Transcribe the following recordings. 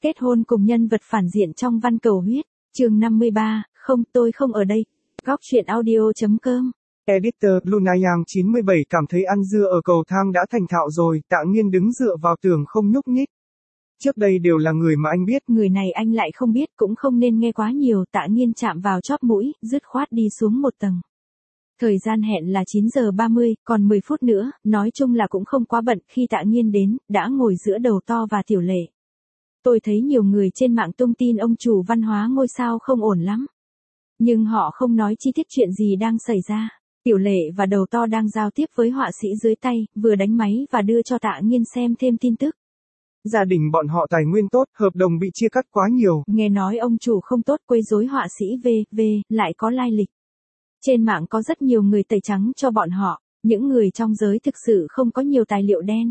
Kết hôn cùng nhân vật phản diện trong Văn Cầu Huyết, chương 53, không tôi không ở đây. Góc truyện audio.com. Editor Lunayang 97 cảm thấy ăn dưa ở cầu thang đã thành thạo rồi, Tạ Nghiên đứng dựa vào tường không nhúc nhích. Trước đây đều là người mà anh biết. Người này anh lại không biết, cũng không nên nghe quá nhiều. Tạ Nghiên chạm vào chóp mũi, dứt khoát đi xuống một tầng. Thời gian hẹn là 9 giờ 30, còn 10 phút nữa, nói chung là cũng không quá bận. Khi Tạ Nghiên đến, đã ngồi giữa Đầu To và Tiểu Lệ. Tôi thấy nhiều người trên mạng tung tin ông chủ văn hóa ngôi sao không ổn lắm. Nhưng họ không nói chi tiết chuyện gì đang xảy ra. Tiểu Lệ và Đầu To đang giao tiếp với họa sĩ dưới tay, vừa đánh máy và đưa cho Tạ Nghiên xem thêm tin tức. Gia đình bọn họ tài nguyên tốt, hợp đồng bị chia cắt quá nhiều. Nghe nói ông chủ không tốt, quấy rối họa sĩ V lại có lai lịch. Trên mạng có rất nhiều người tẩy trắng cho bọn họ, những người trong giới thực sự không có nhiều tài liệu đen.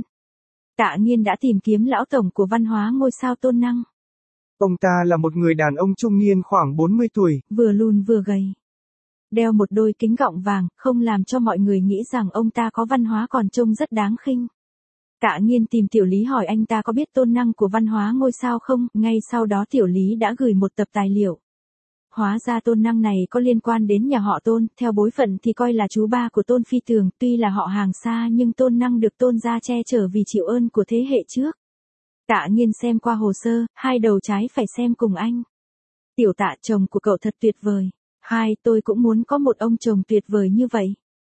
Tạ Nghiên đã tìm kiếm lão tổng của văn hóa ngôi sao Tôn Năng. Ông ta là một người đàn ông trung niên khoảng 40 tuổi. Vừa lùn vừa gầy. Đeo một đôi kính gọng vàng, không làm cho mọi người nghĩ rằng ông ta có văn hóa còn trông rất đáng khinh. Tạ Nghiên tìm Tiểu Lý hỏi anh ta có biết Tôn Năng của văn hóa ngôi sao không, ngay sau đó Tiểu Lý đã gửi một tập tài liệu. Hóa ra Tôn Năng này có liên quan đến nhà họ Tôn, theo bối phận thì coi là chú ba của Tôn Phi Tường, tuy là họ hàng xa nhưng Tôn Năng được Tôn gia che chở vì chịu ơn của thế hệ trước. Tạ Nghiên xem qua hồ sơ, hai đầu trái phải xem cùng anh. Tiểu Tạ, chồng của cậu thật tuyệt vời. Tôi cũng muốn có một ông chồng tuyệt vời như vậy.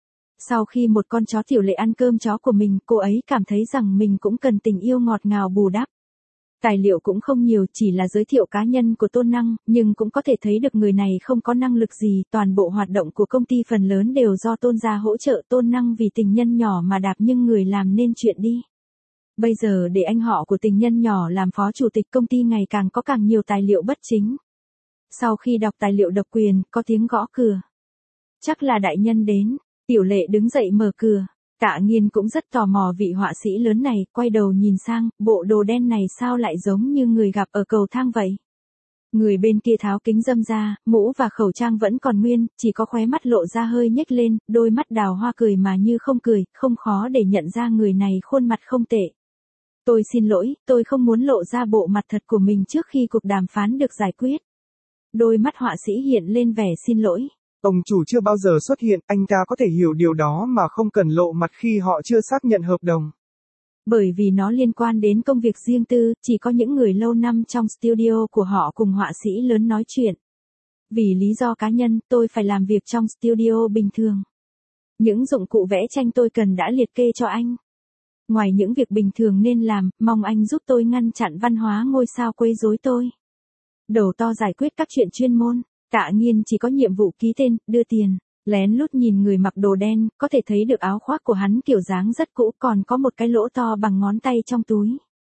Sau khi một con chó Tiểu Lệ ăn cơm chó của mình, cô ấy cảm thấy rằng mình cũng cần tình yêu ngọt ngào bù đắp. Tài liệu cũng không nhiều, chỉ là giới thiệu cá nhân của Tôn Năng, nhưng cũng có thể thấy được người này không có năng lực gì, toàn bộ hoạt động của công ty phần lớn đều do Tôn gia hỗ trợ. Tôn Năng vì tình nhân nhỏ mà đạp nhưng người làm nên chuyện đi. Bây giờ để anh họ của tình nhân nhỏ làm phó chủ tịch công ty ngày càng có càng nhiều tài liệu bất chính. Sau khi đọc tài liệu độc quyền, có tiếng gõ cửa. Chắc là đại nhân đến. Tiểu Lệ đứng dậy mở cửa. Tạ Nghiên cũng rất tò mò vị họa sĩ lớn này, quay đầu nhìn sang, bộ đồ đen này sao lại giống như người gặp ở cầu thang vậy. Người bên kia tháo kính râm ra, mũ và khẩu trang vẫn còn nguyên, chỉ có khóe mắt lộ ra hơi nhếch lên, đôi mắt đào hoa cười mà như không cười, không khó để nhận ra người này khuôn mặt không tệ. Tôi xin lỗi, tôi không muốn lộ ra bộ mặt thật của mình trước khi cuộc đàm phán được giải quyết. Đôi mắt họa sĩ hiện lên vẻ xin lỗi. Ông chủ chưa bao giờ xuất hiện, anh ta có thể hiểu điều đó mà không cần lộ mặt khi họ chưa xác nhận hợp đồng. Bởi vì nó liên quan đến công việc riêng tư, chỉ có những người lâu năm trong studio của họ cùng họa sĩ lớn nói chuyện. Vì lý do cá nhân, tôi phải làm việc trong studio bình thường. Những dụng cụ vẽ tranh tôi cần đã liệt kê cho anh. Ngoài những việc bình thường nên làm, mong anh giúp tôi ngăn chặn văn hóa ngôi sao quấy rối tôi. Đầu To giải quyết các chuyện chuyên môn. Tạ Nghiên chỉ có nhiệm vụ ký tên, đưa tiền, lén lút nhìn người mặc đồ đen, có thể thấy được áo khoác của hắn kiểu dáng rất cũ, còn có một cái lỗ to bằng ngón tay trong túi.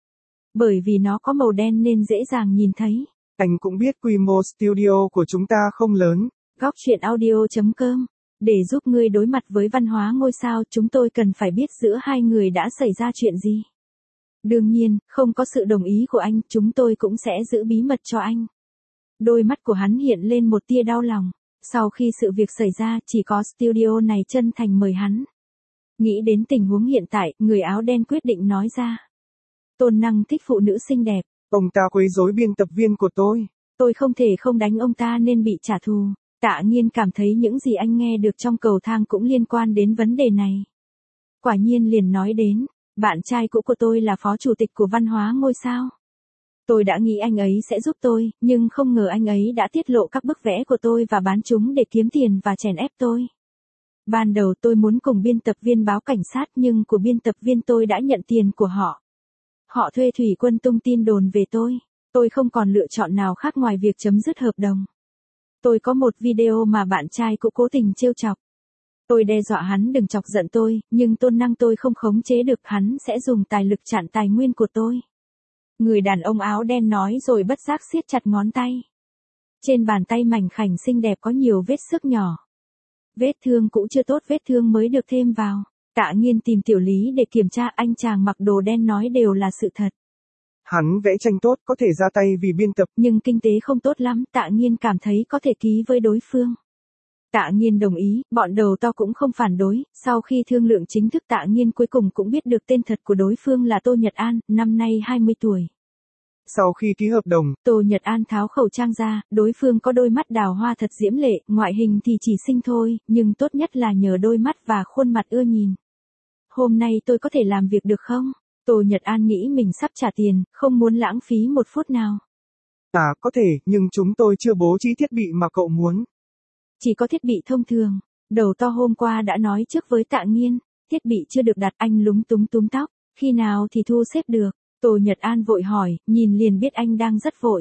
Bởi vì nó có màu đen nên dễ dàng nhìn thấy. Anh cũng biết quy mô studio của chúng ta không lớn. Góc truyện audio.com. Để giúp ngươi đối mặt với văn hóa ngôi sao, chúng tôi cần phải biết giữa hai người đã xảy ra chuyện gì. Đương nhiên, không có sự đồng ý của anh, chúng tôi cũng sẽ giữ bí mật cho anh. Đôi mắt của hắn hiện lên một tia đau lòng. Sau khi sự việc xảy ra, chỉ có studio này chân thành mời hắn. Nghĩ đến tình huống hiện tại, người áo đen quyết định nói ra. Tôn Năng thích phụ nữ xinh đẹp. Ông ta quấy rối biên tập viên của tôi. Tôi không thể không đánh ông ta nên bị trả thù. Tạ Nghiên cảm thấy những gì anh nghe được trong cầu thang cũng liên quan đến vấn đề này. Quả nhiên liền nói đến, bạn trai cũ của tôi là phó chủ tịch của văn hóa ngôi sao. Tôi đã nghĩ anh ấy sẽ giúp tôi, nhưng không ngờ anh ấy đã tiết lộ các bức vẽ của tôi và bán chúng để kiếm tiền và chèn ép tôi. Ban đầu tôi muốn cùng biên tập viên báo cảnh sát nhưng của biên tập viên tôi đã nhận tiền của họ. Họ thuê thủy quân tung tin đồn về tôi. Tôi không còn lựa chọn nào khác ngoài việc chấm dứt hợp đồng. Tôi có một video mà bạn trai cũ cố tình trêu chọc. Tôi đe dọa hắn đừng chọc giận tôi, nhưng Tôn Năng tôi không khống chế được, hắn sẽ dùng tài lực chặn tài nguyên của tôi. Người đàn ông áo đen nói rồi bất giác siết chặt ngón tay. Trên bàn tay mảnh khảnh xinh đẹp có nhiều vết xước nhỏ. Vết thương cũ chưa tốt, vết thương mới được thêm vào. Tạ Nghiên tìm Tiểu Lý để kiểm tra, anh chàng mặc đồ đen nói đều là sự thật. Hắn vẽ tranh tốt, có thể ra tay vì biên tập. Nhưng kinh tế không tốt lắm, Tạ Nghiên cảm thấy có thể ký với đối phương. Tạ Nghiên đồng ý, bọn Đầu To cũng không phản đối. Sau khi thương lượng chính thức, Tạ Nghiên cuối cùng cũng biết được tên thật của đối phương là Tô Nhật An, năm nay 20 tuổi. Sau khi ký hợp đồng, Tô Nhật An tháo khẩu trang ra, đối phương có đôi mắt đào hoa thật diễm lệ, ngoại hình thì chỉ xinh thôi, nhưng tốt nhất là nhờ đôi mắt và khuôn mặt ưa nhìn. Hôm nay tôi có thể làm việc được không? Tô Nhật An nghĩ mình sắp trả tiền, không muốn lãng phí một phút nào. có thể, nhưng chúng tôi chưa bố trí thiết bị mà cậu muốn. Chỉ có thiết bị thông thường. Đầu to hôm qua đã nói trước với Tạ Nghiên, thiết bị chưa được đặt, anh lúng túng túm tóc, khi nào thì thu xếp được. Tô Nhật An vội hỏi, nhìn liền biết anh đang rất vội.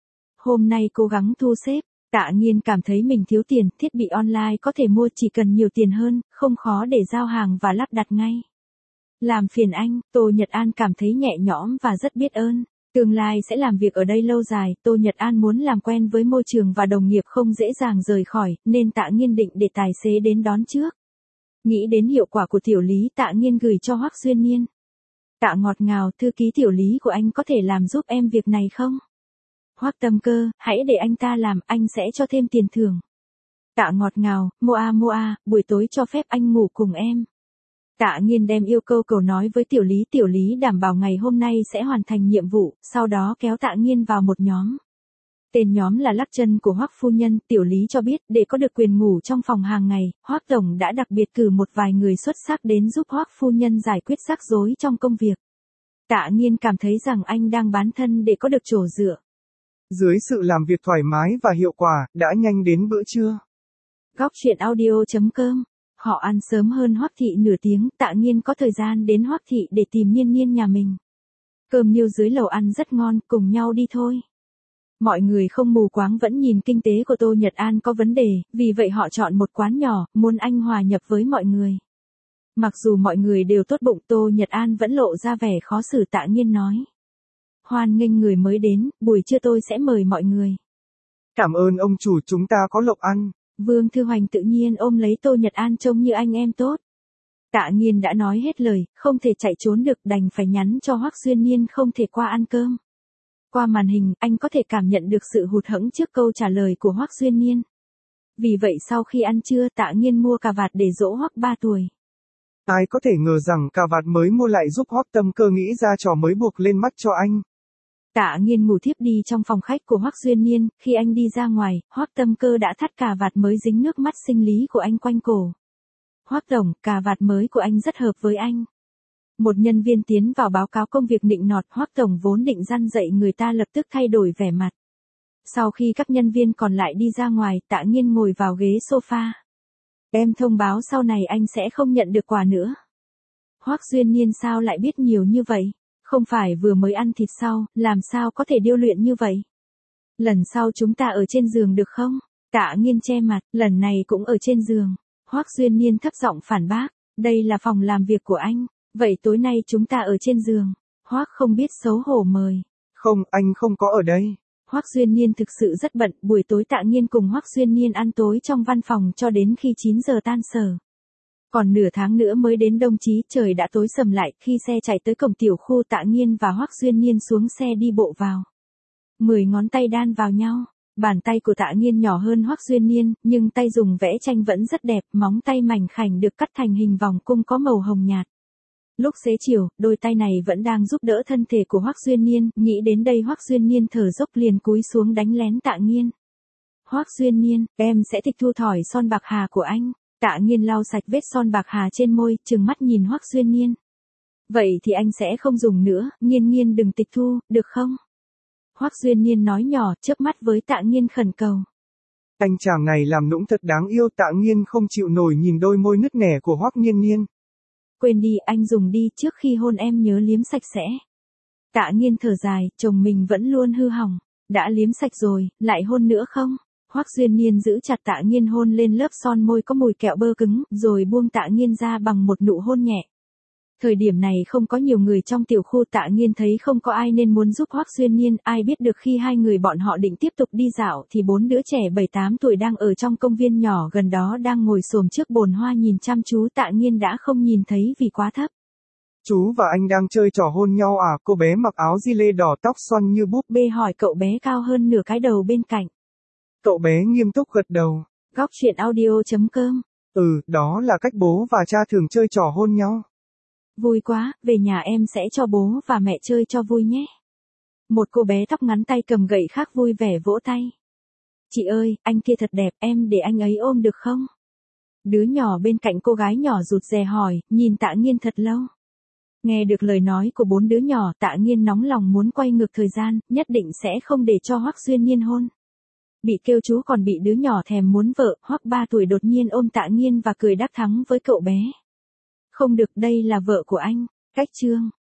Hôm nay cố gắng thu xếp. Tạ Nghiên cảm thấy mình thiếu tiền, thiết bị online có thể mua, chỉ cần nhiều tiền hơn, không khó để giao hàng và lắp đặt ngay. Làm phiền anh, Tô Nhật An cảm thấy nhẹ nhõm và rất biết ơn. Tương lai sẽ làm việc ở đây lâu dài, Tô Nhật An muốn làm quen với môi trường và đồng nghiệp không dễ dàng rời khỏi, nên Tạ Nghiên định để tài xế đến đón trước. Nghĩ đến hiệu quả của tiểu lý, Tạ Nghiên gửi cho Hoắc Duyên Niên. Tạ ngọt ngào, thư ký tiểu lý của anh có thể làm giúp em việc này không? Hoắc Tâm Cơ, hãy để anh ta làm, anh sẽ cho thêm tiền thưởng. Tạ ngọt ngào, Moa, buổi tối cho phép anh ngủ cùng em. Tạ Nghiên đem yêu cầu nói với tiểu lý đảm bảo ngày hôm nay sẽ hoàn thành nhiệm vụ, sau đó kéo Tạ Nghiên vào một nhóm. Tên nhóm là Lắc Chân của Hoắc phu nhân, tiểu lý cho biết để có được quyền ngủ trong phòng hàng ngày, Hoắc tổng đã đặc biệt cử một vài người xuất sắc đến giúp Hoắc phu nhân giải quyết rắc rối trong công việc. Tạ Nghiên cảm thấy rằng anh đang bán thân để có được chỗ dựa. Dưới sự làm việc thoải mái và hiệu quả, đã nhanh đến bữa trưa. Góc truyện audio.com. Họ ăn sớm hơn Hoắc thị nửa tiếng, Tạ Nghiên có thời gian đến Hoắc thị để tìm Niên Niên nhà mình. Cơm niêu dưới lầu ăn rất ngon, cùng nhau đi thôi. Mọi người không mù quáng vẫn nhìn kinh tế của Tô Nhật An có vấn đề, vì vậy họ chọn một quán nhỏ, muốn anh hòa nhập với mọi người. Mặc dù mọi người đều tốt bụng, Tô Nhật An vẫn lộ ra vẻ khó xử. Tạ Nghiên nói. Hoan nghênh người mới đến, buổi trưa tôi sẽ mời mọi người. Cảm ơn ông chủ, chúng ta có lộc ăn. Vương Thư Hoành tự nhiên ôm lấy Tô Nhật An trông như anh em tốt. Tạ Nghiên đã nói hết lời, không thể chạy trốn được, đành phải nhắn cho Hoắc Duyên Niên không thể qua ăn cơm. Qua màn hình, anh có thể cảm nhận được sự hụt hẫng trước câu trả lời của Hoắc Duyên Niên. Vì vậy sau khi ăn trưa, Tạ Nghiên mua cà vạt để dỗ Hoắc 3 tuổi. Ai có thể ngờ rằng cà vạt mới mua lại giúp Hoắc Tâm Cơ nghĩ ra trò mới buộc lên mắt cho anh. Tạ Nghiên ngủ thiếp đi trong phòng khách của Hoắc Duyên Niên, khi anh đi ra ngoài, Hoắc Tâm Cơ đã thắt cà vạt mới dính nước mắt sinh lý của anh quanh cổ. Hoắc tổng, cà vạt mới của anh rất hợp với anh. Một nhân viên tiến vào báo cáo công việc nịnh nọt, Hoắc tổng vốn định răn dạy người ta lập tức thay đổi vẻ mặt. Sau khi các nhân viên còn lại đi ra ngoài, Tạ Nghiên ngồi vào ghế sofa. Em thông báo sau này anh sẽ không nhận được quà nữa. Hoắc Duyên Niên sao lại biết nhiều như vậy? Không phải vừa mới ăn thịt sao, làm sao có thể điêu luyện như vậy? Lần sau chúng ta ở trên giường được không? Tạ Nghiên che mặt, lần này cũng ở trên giường. Hoắc Duyên Niên thấp giọng phản bác, đây là phòng làm việc của anh, vậy tối nay chúng ta ở trên giường. Hoắc không biết xấu hổ mời. Không, anh không có ở đây. Hoắc Duyên Niên thực sự rất bận, buổi tối Tạ Nghiên cùng Hoắc Duyên Niên ăn tối trong văn phòng cho đến khi 9 giờ tan sở. Còn nửa tháng nữa mới đến Đông Chí, trời đã tối sầm lại, khi xe chạy tới cổng tiểu khu, Tạ Nghiên và Hoắc Duyên Niên xuống xe đi bộ vào. 10 ngón tay đan vào nhau, bàn tay của Tạ Nghiên nhỏ hơn Hoắc Duyên Niên, nhưng tay dùng vẽ tranh vẫn rất đẹp, móng tay mảnh khảnh được cắt thành hình vòng cung có màu hồng nhạt. Lúc xế chiều, đôi tay này vẫn đang giúp đỡ thân thể của Hoắc Duyên Niên, nghĩ đến đây Hoắc Duyên Niên thở dốc liền cúi xuống đánh lén Tạ Nghiên. Hoắc Duyên Niên, em sẽ tịch thu thỏi son bạc hà của anh. Tạ Nghiên lau sạch vết son bạc hà trên môi, trừng mắt nhìn Hoắc Duyên Niên. Vậy thì anh sẽ không dùng nữa, Nghiên Nghiên đừng tịch thu, được không? Hoắc Duyên Niên nói nhỏ, chớp mắt với Tạ Nghiên khẩn cầu. Anh chàng này làm nũng thật đáng yêu. Tạ Nghiên không chịu nổi nhìn đôi môi nứt nẻ của Hoắc Niên Niên. Quên đi, anh dùng đi, trước khi hôn em nhớ liếm sạch sẽ. Tạ Nghiên thở dài, chồng mình vẫn luôn hư hỏng. Đã liếm sạch rồi, lại hôn nữa không? Hoắc Duyên Niên giữ chặt Tạ Nghiên hôn lên lớp son môi có mùi kẹo bơ cứng, rồi buông Tạ Nghiên ra bằng một nụ hôn nhẹ. Thời điểm này không có nhiều người trong tiểu khu, Tạ Nghiên thấy không có ai nên muốn giúp Hoắc Duyên Niên, ai biết được khi hai người bọn họ định tiếp tục đi dạo thì 4 đứa trẻ 7-8 tuổi đang ở trong công viên nhỏ gần đó đang ngồi xổm trước bồn hoa nhìn chăm chú. Tạ Nghiên đã không nhìn thấy vì quá thấp. Chú và anh đang chơi trò hôn nhau à? Cô bé mặc áo gi lê đỏ, tóc xoăn như búp bê hỏi cậu bé cao hơn nửa cái đầu bên cạnh. Cậu bé nghiêm túc gật đầu. Góc truyện audio.com. Đó là cách bố và cha thường chơi trò hôn nhau. Vui quá, về nhà em sẽ cho bố và mẹ chơi cho vui nhé. Một cô bé tóc ngắn tay cầm gậy khác vui vẻ vỗ tay. Chị ơi, anh kia thật đẹp, em để anh ấy ôm được không? Đứa nhỏ bên cạnh cô gái nhỏ rụt rè hỏi, nhìn Tạ Nghiên thật lâu. Nghe được lời nói của 4 đứa nhỏ, Tạ Nghiên nóng lòng muốn quay ngược thời gian, nhất định sẽ không để cho Hoắc Duyên Nhiên hôn. Bị kêu chú còn bị đứa nhỏ thèm muốn vợ, Hoắc 3 tuổi đột nhiên ôm Tạ Nghiên và cười đắc thắng với cậu bé. Không được, đây là vợ của anh. Cách chương